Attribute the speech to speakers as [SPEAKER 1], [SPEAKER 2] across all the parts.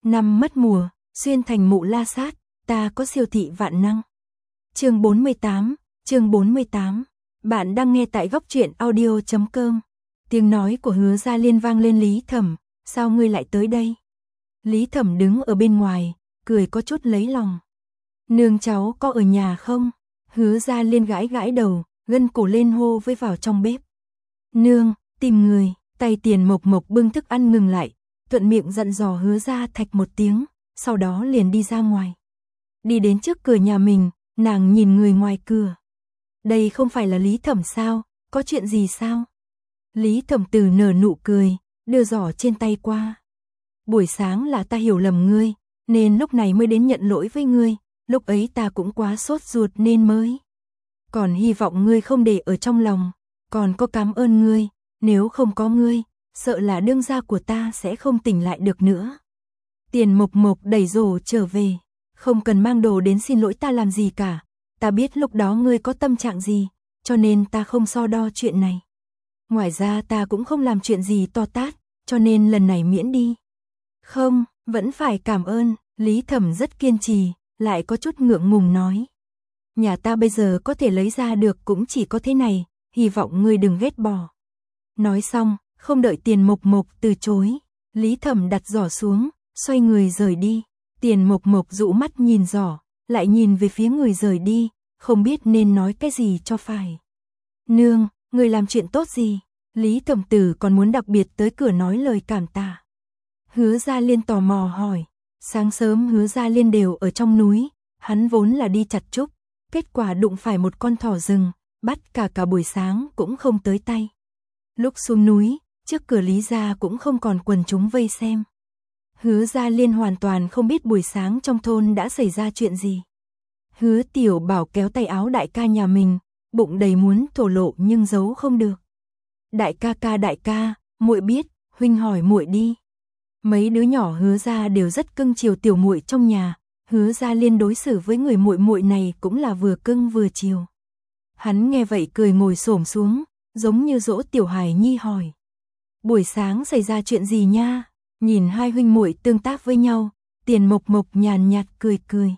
[SPEAKER 1] Năm mất mùa, xuyên thành mụ la sát, ta có siêu thị vạn năng. Chương 48. Bạn đang nghe tại góc truyện audio.com. Tiếng nói của Hứa Gia Liên vang lên. Lý Thẩm, sao ngươi lại tới đây? Lý Thẩm đứng ở bên ngoài, cười có chút lấy lòng. Nương cháu có ở nhà không? Hứa Gia Liên gãi gãi đầu, gân cổ lên hô với vào trong bếp. Nương, tìm người. Tay Tiền Mộc Mộc bưng thức ăn ngừng lại, thuận miệng dặn dò Hứa Gia Thạch một tiếng, sau đó liền đi ra ngoài. Đi đến trước cửa nhà mình, nàng nhìn người ngoài cửa. Đây không phải là Lý Thẩm sao, có chuyện gì sao? Lý Thẩm Từ nở nụ cười, đưa giỏ trên tay qua. Buổi sáng là ta hiểu lầm ngươi, nên lúc này mới đến nhận lỗi với ngươi, lúc ấy ta cũng quá sốt ruột nên mới. Còn hy vọng ngươi không để ở trong lòng, còn có cảm ơn ngươi, nếu không có ngươi, sợ là đương gia của ta sẽ không tỉnh lại được nữa. Tiền Mộc Mộc đẩy rổ trở về, không cần mang đồ đến xin lỗi ta làm gì cả, ta biết lúc đó ngươi có tâm trạng gì, cho nên ta không so đo chuyện này. Ngoài ra ta cũng không làm chuyện gì to tát, cho nên lần này miễn đi. Không, vẫn phải cảm ơn. Lý Thẩm rất kiên trì, lại có chút ngượng ngùng nói. Nhà ta bây giờ có thể lấy ra được cũng chỉ có thế này, hy vọng ngươi đừng ghét bỏ. Nói xong, không đợi Tiền Mộc Mộc từ chối, Lý Thẩm đặt giỏ xuống, xoay người rời đi. Tiền Mộc Mộc dụ mắt nhìn giỏ, lại nhìn về phía người rời đi, không biết nên nói cái gì cho phải. Nương, người làm chuyện tốt gì? Lý Thẩm Tử còn muốn đặc biệt tới cửa nói lời cảm tạ. Hứa Gia Liên tò mò hỏi. Sáng sớm Hứa Gia Liên đều ở trong núi, hắn vốn là đi chặt trúc, kết quả đụng phải một con thỏ rừng, bắt cả buổi sáng cũng không tới tay. Lúc xuống núi, trước cửa Lý gia cũng không còn quần chúng vây xem. Hứa Gia Liên hoàn toàn không biết buổi sáng trong thôn đã xảy ra chuyện gì. Hứa Tiểu Bảo kéo tay áo đại ca nhà mình, bụng đầy muốn thổ lộ nhưng giấu không được. Đại ca, muội biết, huynh hỏi muội đi. Mấy đứa nhỏ Hứa gia đều rất cưng chiều tiểu muội trong nhà, Hứa Gia Liên đối xử với người muội muội này cũng là vừa cưng vừa chiều. Hắn nghe vậy cười ngồi xổm xuống, giống như dỗ tiểu hài nhi hỏi. Buổi sáng xảy ra chuyện gì nha? Nhìn hai huynh muội tương tác với nhau, Tiền Mộc Mộc nhàn nhạt cười.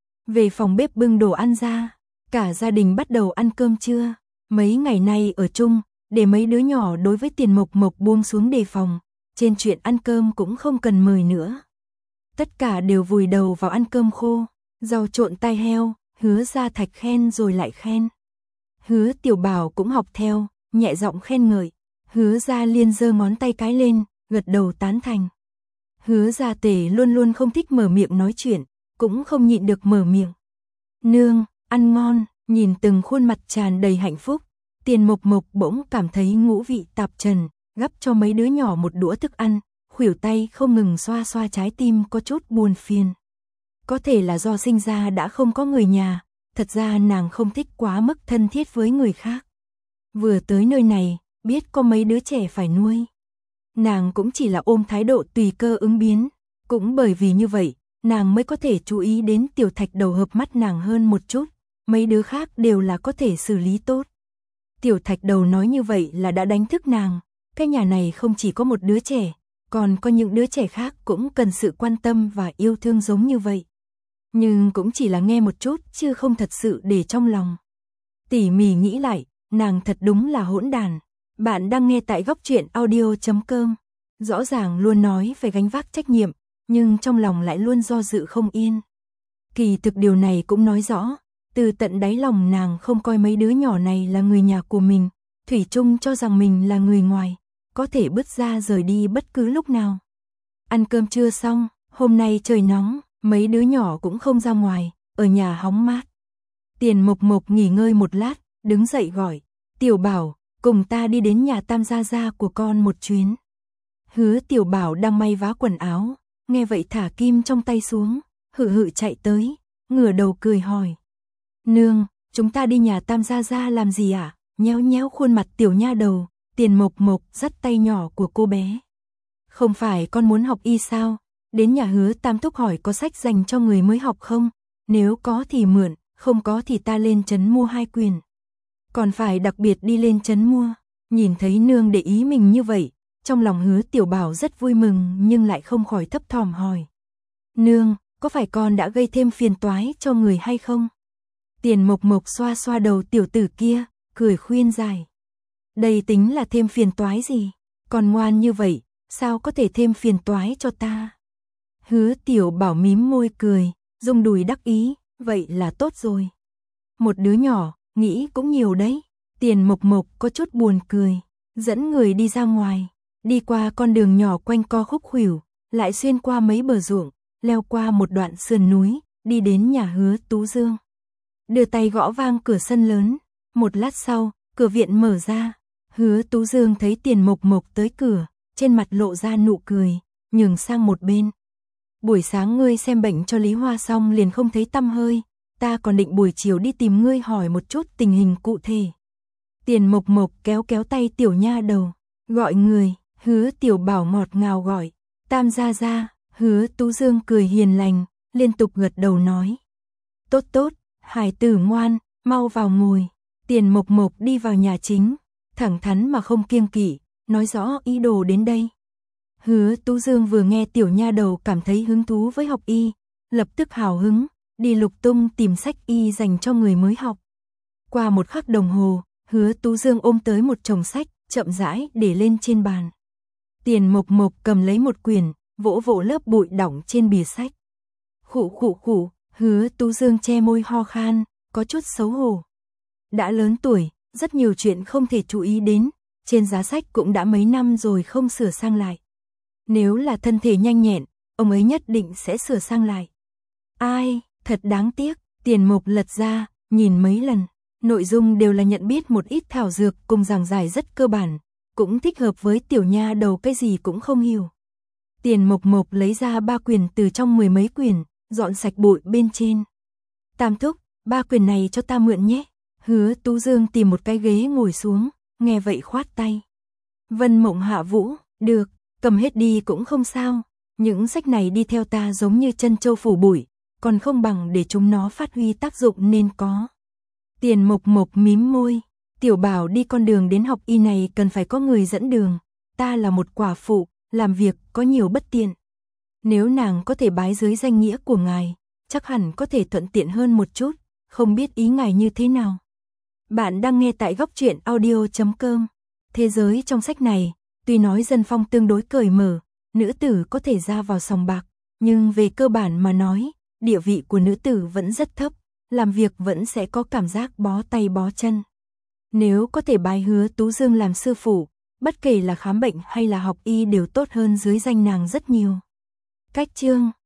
[SPEAKER 1] Về phòng bếp bưng đồ ăn ra, cả gia đình bắt đầu ăn cơm trưa. Mấy ngày nay ở chung, để mấy đứa nhỏ đối với Tiền Mộc Mộc buông xuống đề phòng, trên chuyện ăn cơm cũng không cần mời nữa. Tất cả đều vùi đầu vào ăn cơm khô, rau trộn tai heo, Hứa Gia Thạch khen rồi lại khen. Hứa Tiểu Bảo cũng học theo, nhẹ giọng khen ngợi. Hứa Gia Liên giơ ngón tay cái lên, gật đầu tán thành. Hứa Gia Tể luôn luôn không thích mở miệng nói chuyện, cũng không nhịn được mở miệng. Nương, ăn ngon, nhìn từng khuôn mặt tràn đầy hạnh phúc, Tiền Mộc Mộc bỗng cảm thấy ngũ vị tạp trần, gắp cho mấy đứa nhỏ một đũa thức ăn, khuỷu tay không ngừng xoa xoa trái tim có chút buồn phiền. Có thể là do sinh ra đã không có người nhà, thật ra nàng không thích quá mức thân thiết với người khác. Vừa tới nơi này, biết có mấy đứa trẻ phải nuôi. Nàng cũng chỉ là ôm thái độ tùy cơ ứng biến, cũng bởi vì như vậy, nàng mới có thể chú ý đến Tiểu Thạch đầu hợp mắt nàng hơn một chút, mấy đứa khác đều là có thể xử lý tốt. Tiểu Thạch đầu nói như vậy là đã đánh thức nàng, cái nhà này không chỉ có một đứa trẻ, còn có những đứa trẻ khác cũng cần sự quan tâm và yêu thương giống như vậy. Nhưng cũng chỉ là nghe một chút chứ không thật sự để trong lòng. Tỉ mỉ nghĩ lại, nàng thật đúng là hỗn đàn. Bạn đang nghe tại góc truyện audio.com. Rõ ràng luôn nói phải gánh vác trách nhiệm, nhưng trong lòng lại luôn do dự không yên. Kỳ thực điều này cũng nói rõ, từ tận đáy lòng nàng không coi mấy đứa nhỏ này là người nhà của mình, thủy chung cho rằng mình là người ngoài, có thể bứt ra rời đi bất cứ lúc nào. Ăn cơm trưa xong, hôm nay trời nóng, mấy đứa nhỏ cũng không ra ngoài, ở nhà hóng mát. Tiền Mộc Mộc nghỉ ngơi một lát, đứng dậy gọi, Tiểu Bảo, cùng ta đi đến nhà Tam Gia Gia của con một chuyến. Hứa Tiểu Bảo đang may vá quần áo, nghe vậy thả kim trong tay xuống, hự chạy tới, ngửa đầu cười hỏi. Nương, chúng ta đi nhà Tam Gia Gia làm gì ạ? Nhéo nhéo khuôn mặt tiểu nha đầu, Tiền Mộc Mộc dắt tay nhỏ của cô bé. Không phải con muốn học y sao? Đến nhà Hứa Tam Thúc hỏi có sách dành cho người mới học không? Nếu có thì mượn, không có thì ta lên trấn mua 2 quyển. Còn phải đặc biệt đi lên trấn mua. Nhìn thấy nương để ý mình như vậy, trong lòng Hứa Tiểu Bảo rất vui mừng nhưng lại không khỏi thấp thỏm hỏi. Nương, có phải con đã gây thêm phiền toái cho người hay không? Tiền Mộc Mộc xoa xoa đầu tiểu tử kia, cười khuyên giải. Đây tính là thêm phiền toái gì? Con ngoan như vậy, sao có thể thêm phiền toái cho ta? Hứa Tiểu Bảo mím môi cười, rung đùi đắc ý, vậy là tốt rồi. Một đứa nhỏ, nghĩ cũng nhiều đấy. Tiền Mộc Mộc có chút buồn cười, dẫn người đi ra ngoài, đi qua con đường nhỏ quanh co khúc khuỷu, lại xuyên qua mấy bờ ruộng, leo qua một đoạn sườn núi, đi đến nhà Hứa Tú Dương. Đưa tay gõ vang cửa sân lớn, một lát sau, cửa viện mở ra. Hứa Tú Dương thấy Tiền Mộc Mộc tới cửa, trên mặt lộ ra nụ cười, nhường sang một bên. Buổi sáng ngươi xem bệnh cho Lý Hoa xong liền không thấy tăm hơi, ta còn định buổi chiều đi tìm ngươi hỏi một chút tình hình cụ thể. Tiền Mộc Mộc kéo kéo tay tiểu nha đầu, gọi người. Hứa Tiểu Bảo ngọt ngào gọi, Tam gia gia. Hứa Tú Dương cười hiền lành, liên tục gật đầu nói. Tốt tốt, hải tử ngoan, mau vào ngồi. Tiền Mộc Mộc đi vào nhà chính, thẳng thắn mà không kiêng kỵ, nói rõ ý đồ đến đây. Hứa Tú Dương vừa nghe tiểu nha đầu cảm thấy hứng thú với học y, lập tức hào hứng, đi lục tung tìm sách y dành cho người mới học. Qua một khắc đồng hồ, Hứa Tú Dương ôm tới một chồng sách, chậm rãi để lên trên bàn. Tiền Mộc Mộc cầm lấy một quyển, vỗ vỗ lớp bụi đỏng trên bìa sách. Khụ khụ khụ, Hứa Tú Dương che môi ho khan, có chút xấu hổ. Đã lớn tuổi, rất nhiều chuyện không thể chú ý đến, trên giá sách cũng đã mấy năm rồi không sửa sang lại. Nếu là thân thể nhanh nhẹn, ông ấy nhất định sẽ sửa sang lại. Ai, thật đáng tiếc. Tiền Mộc lật ra, nhìn mấy lần, nội dung đều là nhận biết một ít thảo dược cùng giảng giải rất cơ bản, cũng thích hợp với tiểu nha đầu cái gì cũng không hiểu. Tiền Mộc Mộc lấy ra 3 quyển từ trong 10 mấy quyển, dọn sạch bụi bên trên. Tam thúc, 3 quyển này cho ta mượn nhé. Hứa Tú Dương tìm một cái ghế ngồi xuống, nghe vậy khoát tay. Vân Mộng Hạ Vũ, được, cầm hết đi cũng không sao. Những sách này đi theo ta giống như chân châu phủ bụi, còn không bằng để chúng nó phát huy tác dụng nên có. Tiền Mộc Mộc mím môi, Tiểu Bảo đi con đường đến học y này cần phải có người dẫn đường, ta là một quả phụ, làm việc có nhiều bất tiện. Nếu nàng có thể bái dưới danh nghĩa của ngài, chắc hẳn có thể thuận tiện hơn một chút, không biết ý ngài như thế nào. Bạn đang nghe tại góc truyện audio.com. Thế giới trong sách này, tuy nói dân phong tương đối cởi mở, nữ tử có thể ra vào sòng bạc, nhưng về cơ bản mà nói, địa vị của nữ tử vẫn rất thấp, làm việc vẫn sẽ có cảm giác bó tay bó chân. Nếu có thể bái Hứa Tú Dương làm sư phụ, bất kể là khám bệnh hay là học y đều tốt hơn dưới danh nàng rất nhiều. Cách chương